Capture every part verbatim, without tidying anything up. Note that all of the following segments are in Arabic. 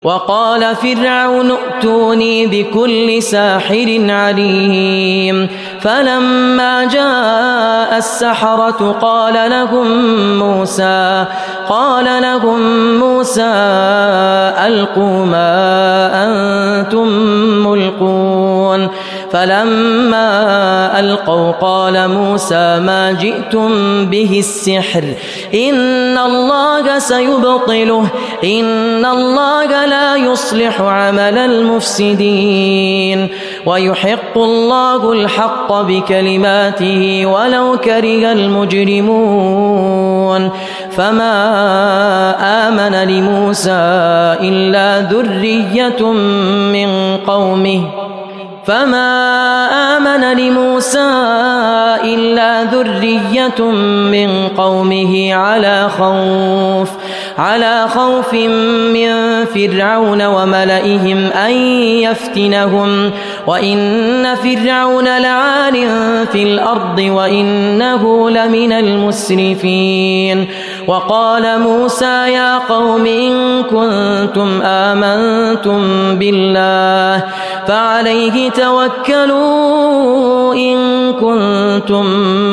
وقال فرعون ائتوني بكل ساحر عليم فلما جاء السحرة قال لهم موسى قال لهم موسى ألقوا ما أنتم ملقون فلما ألقوا قال موسى ما جئتم به السحر إن الله سيبطله إن الله لا يصلح عمل المفسدين ويحق الله الحق بكلماته ولو كره المجرمون فما آمن لموسى إلا ذرية من قومه فما آمن لموسى إلا ذرية من قومه على خوف على خوف من فرعون وملئهم أن يفتنهم وإن فرعون لعال في الأرض وإنه لمن المسرفين وقال موسى يا قوم إن كنتم آمنتم بالله فعليه توكلوا إن كنتم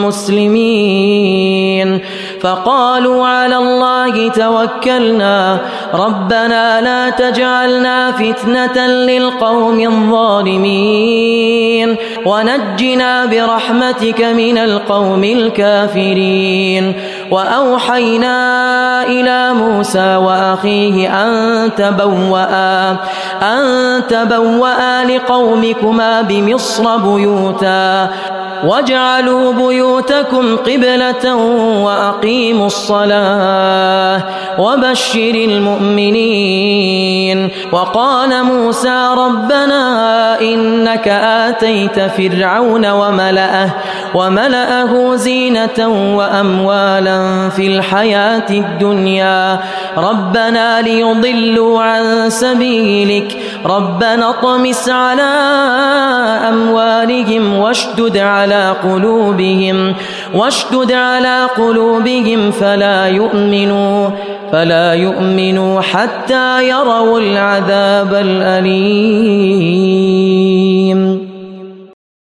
مسلمين فقالوا على الله توكلنا ربنا لا تجعلنا فتنة للقوم الظالمين ونجنا برحمتك من القوم الكافرين وأوحينا إلى موسى وأخيه أن تبوأ أن تبوأ لقومكما بمصر بيوتا واجعلوا بيوتكم قبلة وأقيموا الصلاة وبشر المؤمنين وقال موسى ربنا إنك آتيت فرعون وملأه وملأه زينة وأموالا في الحياة الدنيا ربنا ليضلوا عن سبيلك ربنا اطمس على أموالهم واشدد على قلوبهم واشدد على قلوبهم فلا يؤمنوا فلا يؤمنوا حتى يروا العذاب الأليم.